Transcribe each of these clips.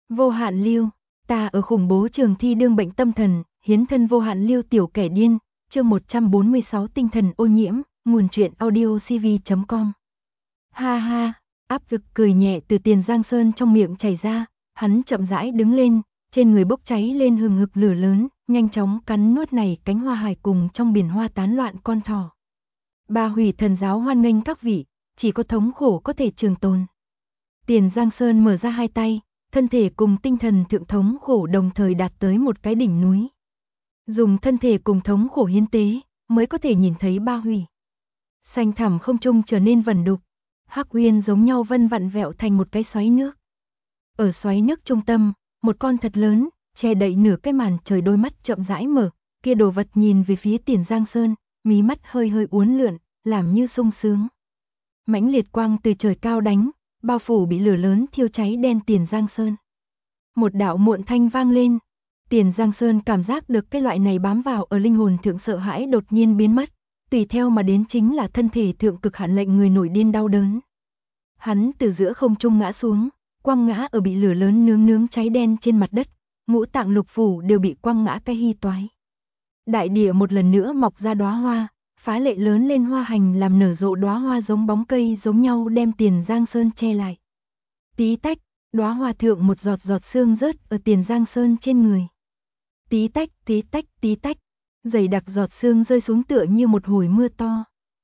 Vô hạn lưu, ta ở khủng bố trường thi đương bệnh tâm thần, hiến thân vô hạn lưu tiểu kẻ điên, chương 146 tinh thần ô nhiễm, nguồn truyện audio cv.com. Ha ha, áp lực cười nhẹ từ Tiền Giang Sơn trong miệng chảy ra, hắn chậm rãi đứng lên, trên người bốc cháy lên hừng hực lửa lớn, nhanh chóng cắn nuốt này cánh hoa hải cùng trong biển hoa tán loạn con thỏ. Ba hủy thần giáo hoan nghênh các vị, chỉ có thống khổ có thể trường tồn. Tiền Giang Sơn mở ra hai tay, thân thể cùng tinh thần thượng thống khổ đồng thời đạt tới một cái đỉnh núi. Dùng thân thể cùng thống khổ hiến tế, mới có thể nhìn thấy ba hủy. Xanh thẳm không trung trở nên vẩn đục, hắc uyên giống nhau vân vặn vẹo thành một cái xoáy nước. Ở xoáy nước trung tâm, một con thật lớn, che đậy nửa cái màn trời đôi mắt chậm rãi mở, kia đồ vật nhìn về phía Tiền Giang Sơn, mí mắt hơi hơi uốn lượn, làm như sung sướng. Mãnh liệt quang từ trời cao đánh, bao phủ bị lửa lớn thiêu cháy đen Tiền Giang Sơn. Một đạo muộn thanh vang lên, Tiền Giang Sơn cảm giác được cái loại này bám vào ở linh hồn thượng sợ hãi đột nhiên biến mất, tùy theo mà đến chính là thân thể thượng cực hạn lệnh người nổi điên đau đớn. Hắn từ giữa không trung ngã xuống, quăng ngã ở bị lửa lớn nướng cháy đen trên mặt đất, ngũ tạng lục phủ đều bị quăng ngã cái hy toái. Đại địa một lần nữa mọc ra đóa hoa, phá lệ lớn lên hoa hành làm nở rộ đóa hoa giống bóng cây giống nhau đem Tiền Giang Sơn che lại. Tí tách, đóa hoa thượng một giọt giọt sương rớt ở Tiền Giang Sơn trên người. Tí tách, tí tách, tí tách, dày đặc giọt sương rơi xuống tựa như một hồi mưa to.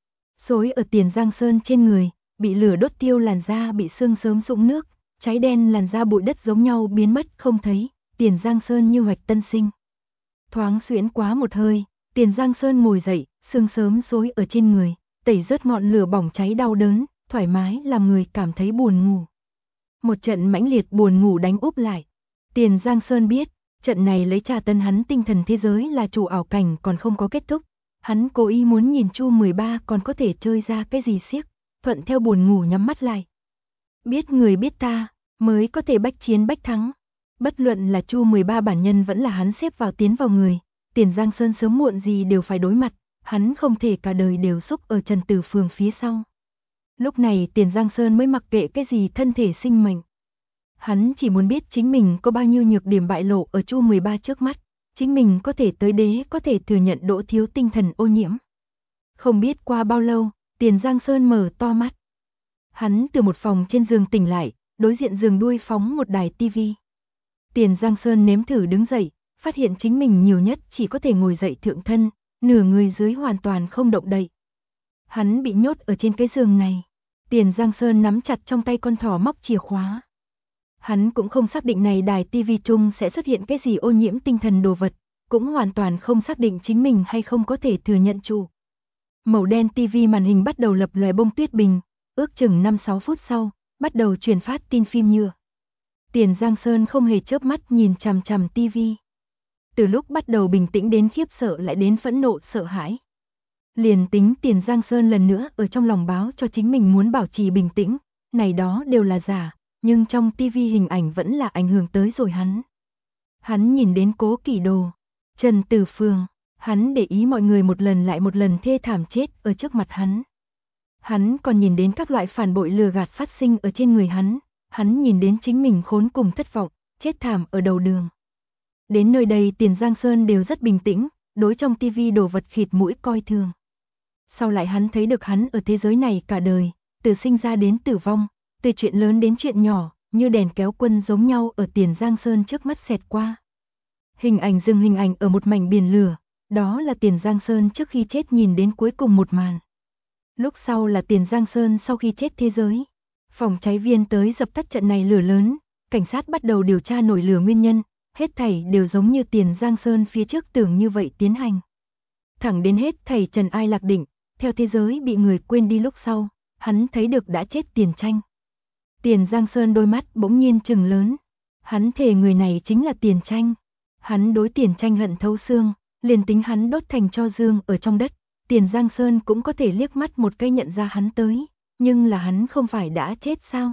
Xối ở Tiền Giang Sơn trên người, bị lửa đốt tiêu làn da bị sương sớm sũng nước, cháy đen làn da bụi đất giống nhau biến mất không thấy, Tiền Giang Sơn như hoạch tân sinh. Thoáng xuyễn quá một hơi, Tiền Giang Sơn ngồi dậy, sương sớm xối ở trên người, tẩy rớt ngọn lửa bỏng cháy đau đớn, thoải mái làm người cảm thấy buồn ngủ. Một trận mãnh liệt buồn ngủ đánh úp lại. Tiền Giang Sơn biết, trận này lấy tra tấn hắn tinh thần thế giới là chủ ảo cảnh còn không có kết thúc. Hắn cố ý muốn nhìn Chu 13 còn có thể chơi ra cái gì xiếc, thuận theo buồn ngủ nhắm mắt lại. Biết người biết ta, mới có thể bách chiến bách thắng. Bất luận là Chu 13 bản nhân vẫn là hắn xếp vào tiến vào người, Tiền Giang Sơn sớm muộn gì đều phải đối mặt, hắn không thể cả đời đều xúc ở Trần Tử Phường phía sau. Lúc này Tiền Giang Sơn mới mặc kệ cái gì thân thể sinh mệnh. Hắn chỉ muốn biết chính mình có bao nhiêu nhược điểm bại lộ ở Chu 13 trước mắt, chính mình có thể tới đế có thể thừa nhận Đỗ Thiếu tinh thần ô nhiễm. Không biết qua bao lâu, Tiền Giang Sơn mở to mắt. Hắn từ một phòng trên giường tỉnh lại, đối diện giường đuôi phóng một đài tivi. Tiền Giang Sơn nếm thử đứng dậy, phát hiện chính mình nhiều nhất chỉ có thể ngồi dậy thượng thân, nửa người dưới hoàn toàn không động đậy. Hắn bị nhốt ở trên cái giường này. Tiền Giang Sơn nắm chặt trong tay con thỏ móc chìa khóa. Hắn cũng không xác định này đài tivi chung sẽ xuất hiện cái gì ô nhiễm tinh thần đồ vật, cũng hoàn toàn không xác định chính mình hay không có thể thừa nhận chủ. Màu đen tivi màn hình bắt đầu lập lòe bông tuyết bình, ước chừng 5-6 phút sau, bắt đầu truyền phát tin phim nhựa. Tiền Giang Sơn không hề chớp mắt nhìn chằm chằm tivi. Từ lúc bắt đầu bình tĩnh đến khiếp sợ lại đến phẫn nộ sợ hãi. Liền tính Tiền Giang Sơn lần nữa ở trong lòng báo cho chính mình muốn bảo trì bình tĩnh, này đó đều là giả, nhưng trong tivi hình ảnh vẫn là ảnh hưởng tới rồi hắn. Hắn nhìn đến Cố Kỷ Đồ, Trần Tử Phường, hắn để ý mọi người một lần lại một lần thê thảm chết ở trước mặt hắn. Hắn còn nhìn đến các loại phản bội lừa gạt phát sinh ở trên người hắn nhìn đến chính mình khốn cùng thất vọng, chết thảm ở đầu đường. Đến nơi đây Tiền Giang Sơn đều rất bình tĩnh, đối trong tivi đồ vật khịt mũi coi thường. Sau lại hắn thấy được hắn ở thế giới này cả đời, từ sinh ra đến tử vong, từ chuyện lớn đến chuyện nhỏ, như đèn kéo quân giống nhau ở Tiền Giang Sơn trước mắt xẹt qua. Hình ảnh dừng hình ảnh ở một mảnh biển lửa, đó là Tiền Giang Sơn trước khi chết nhìn đến cuối cùng một màn. Lúc sau là Tiền Giang Sơn sau khi chết thế giới. Phòng cháy viên tới dập tắt trận này lửa lớn, cảnh sát bắt đầu điều tra nổi lửa nguyên nhân, hết thảy đều giống như Tiền Giang Sơn phía trước tưởng như vậy tiến hành. Thẳng đến hết thảy trần ai lạc định, theo thế giới bị người quên đi lúc sau, hắn thấy được đã chết Tiền Tranh. Tiền Giang Sơn đôi mắt bỗng nhiên trừng lớn, hắn thề người này chính là Tiền Tranh. Hắn đối Tiền Tranh hận thấu xương, liền tính hắn đốt thành tro dương ở trong đất, Tiền Giang Sơn cũng có thể liếc mắt một cái nhận ra hắn tới, nhưng là hắn không phải đã chết sao?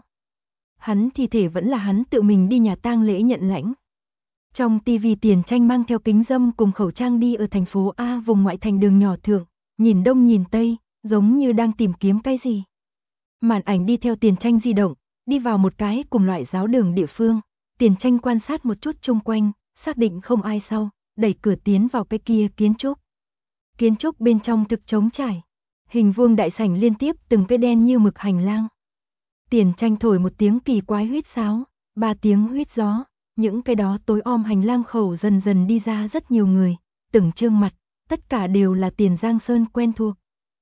Hắn thi thể vẫn là hắn tự mình đi nhà tang lễ nhận lãnh. Trong tivi Tiền Tranh mang theo kính râm cùng khẩu trang đi ở thành phố A vùng ngoại thành đường nhỏ thượng, nhìn đông nhìn tây, giống như đang tìm kiếm cái gì. Màn ảnh đi theo Tiền Tranh di động, đi vào một cái cùng loại giáo đường địa phương, Tiền Tranh quan sát một chút chung quanh, xác định không ai sau, đẩy cửa tiến vào cái kia kiến trúc. Kiến trúc bên trong thực trống trải, hình vuông đại sảnh liên tiếp từng cái đen như mực hành lang. Tiền Tranh thổi một tiếng kỳ quái huýt sáo, 3 tiếng huýt gió, những cái đó tối om hành lang khẩu dần dần đi ra rất nhiều người, từng trương mặt, tất cả đều là Tiền Giang Sơn quen thuộc.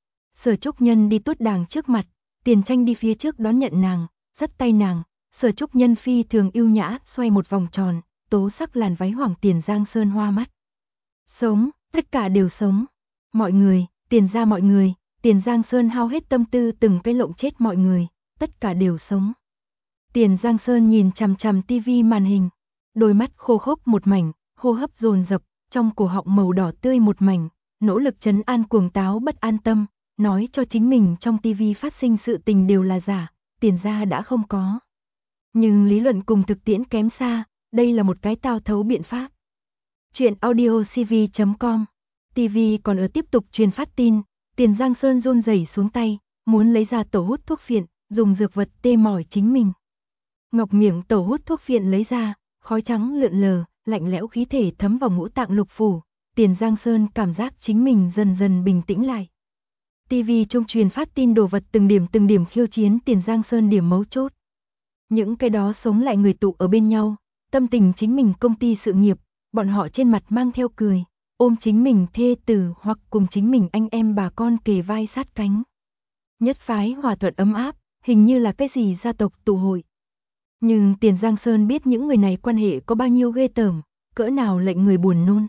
Sở Trúc Nhân đi tuốt đàng trước mặt, Tiền Tranh đi phía trước đón nhận nàng, dắt tay nàng, Sở Trúc Nhân phi thường yêu nhã xoay một vòng tròn, tố sắc làn váy hoàng Tiền Giang Sơn hoa mắt. Sống, tất cả đều sống. Mọi người, Tiền gia mọi người, Tiền Giang Sơn hao hết tâm tư từng cái lộng chết mọi người, tất cả đều sống. Tiền Giang Sơn nhìn chằm chằm tivi màn hình, đôi mắt khô khốc một mảnh, hô hấp dồn dập, trong cổ họng màu đỏ tươi một mảnh, nỗ lực trấn an cuồng táo bất an tâm, nói cho chính mình trong tivi phát sinh sự tình đều là giả, Tiền gia đã không có. Nhưng lý luận cùng thực tiễn kém xa, đây là một cái tao thấu biện pháp. Chuyện audiocv.com. TV còn ở tiếp tục truyền phát tin, Tiền Giang Sơn run rẩy xuống tay, muốn lấy ra tẩu hút thuốc phiện, dùng dược vật tê mỏi chính mình. Ngọc miệng tẩu hút thuốc phiện lấy ra, khói trắng lượn lờ, lạnh lẽo khí thể thấm vào ngũ tạng lục phủ, Tiền Giang Sơn cảm giác chính mình dần dần bình tĩnh lại. TV trong truyền phát tin đồ vật từng điểm khiêu chiến Tiền Giang Sơn điểm mấu chốt. Những cái đó sống lại người tụ ở bên nhau, tâm tình chính mình công ty sự nghiệp, bọn họ trên mặt mang theo cười, ôm chính mình thê tử hoặc cùng chính mình anh em bà con kề vai sát cánh. Nhất phái hòa thuận ấm áp, hình như là cái gì gia tộc tụ hội. Nhưng Tiền Giang Sơn biết những người này quan hệ có bao nhiêu ghê tởm, cỡ nào lệnh người buồn nôn.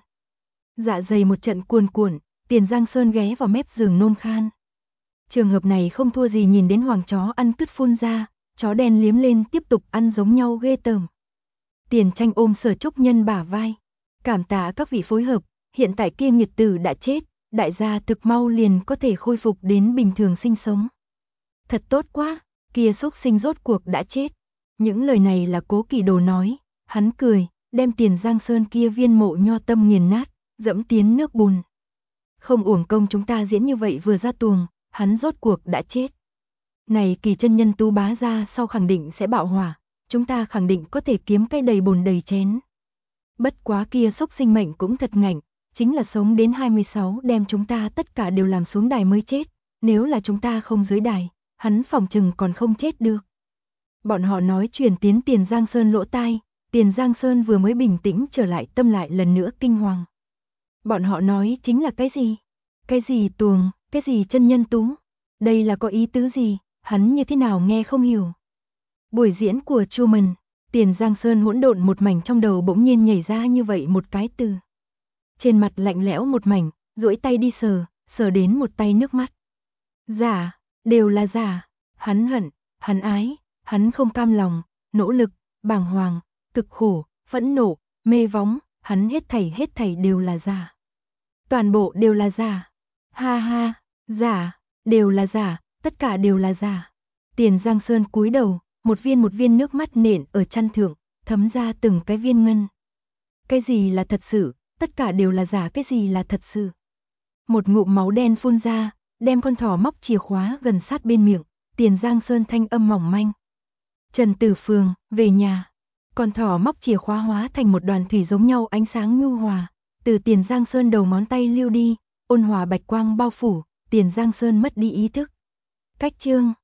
Dạ dày một trận cuồn cuộn, Tiền Giang Sơn ghé vào mép giường nôn khan. Trường hợp này không thua gì nhìn đến hoàng chó ăn cứt phun ra, chó đen liếm lên tiếp tục ăn giống nhau ghê tởm. Tiền Tranh ôm Sở Trúc Nhân bả vai, cảm tạ các vị phối hợp, hiện tại kia nghiệt tử đã chết, đại gia thực mau liền có thể khôi phục đến bình thường sinh sống. Thật tốt quá, kia xúc sinh rốt cuộc đã chết. Những lời này là Cố Kỳ Đồ nói, hắn cười, đem Tiền Giang Sơn kia viên mộ nho tâm nghiền nát, dẫm tiến nước bùn. Không uổng công chúng ta diễn như vậy vừa ra tuồng, hắn rốt cuộc đã chết. Này Kỳ chân nhân tú bá ra sau khẳng định sẽ bạo hỏa, chúng ta khẳng định có thể kiếm cái đầy bồn đầy chén. Bất quá kia xúc sinh mệnh cũng thật ngạnh, chính là sống đến 26 đem chúng ta tất cả đều làm xuống đài mới chết, nếu là chúng ta không dưới đài, hắn phòng chừng còn không chết được. Bọn họ nói truyền tiến Tiền Giang Sơn lỗ tai, Tiền Giang Sơn vừa mới bình tĩnh trở lại tâm lại lần nữa kinh hoàng. Bọn họ nói chính là cái gì? Cái gì tuồng, cái gì chân nhân tú? Đây là có ý tứ gì? Hắn như thế nào nghe không hiểu. Buổi diễn của Truman, Tiền Giang Sơn hỗn độn một mảnh trong đầu bỗng nhiên nhảy ra như vậy một cái từ. Trên mặt lạnh lẽo một mảnh, duỗi tay đi sờ đến một tay nước mắt. Giả, đều là giả, hắn hận, hắn ái, hắn không cam lòng, nỗ lực, bàng hoàng, cực khổ, phẫn nộ, mê vóng, hắn hết thảy đều là giả. Toàn bộ đều là giả. Ha ha, giả, đều là giả, tất cả đều là giả. Tiền Giang Sơn cúi đầu, một viên nước mắt nện ở chăn thượng, thấm ra từng cái viên ngân. Cái gì là thật sự, tất cả đều là giả, cái gì là thật sự. Một ngụm máu đen phun ra, đem con thỏ móc chìa khóa gần sát bên miệng, Tiền Giang Sơn thanh âm mỏng manh. Trần Tử Phường, về nhà. Con thỏ móc chìa khóa hóa thành một đoàn thủy giống nhau ánh sáng nhu hòa, từ Tiền Giang Sơn đầu ngón tay lưu đi, ôn hòa bạch quang bao phủ, Tiền Giang Sơn mất đi ý thức. Cách chương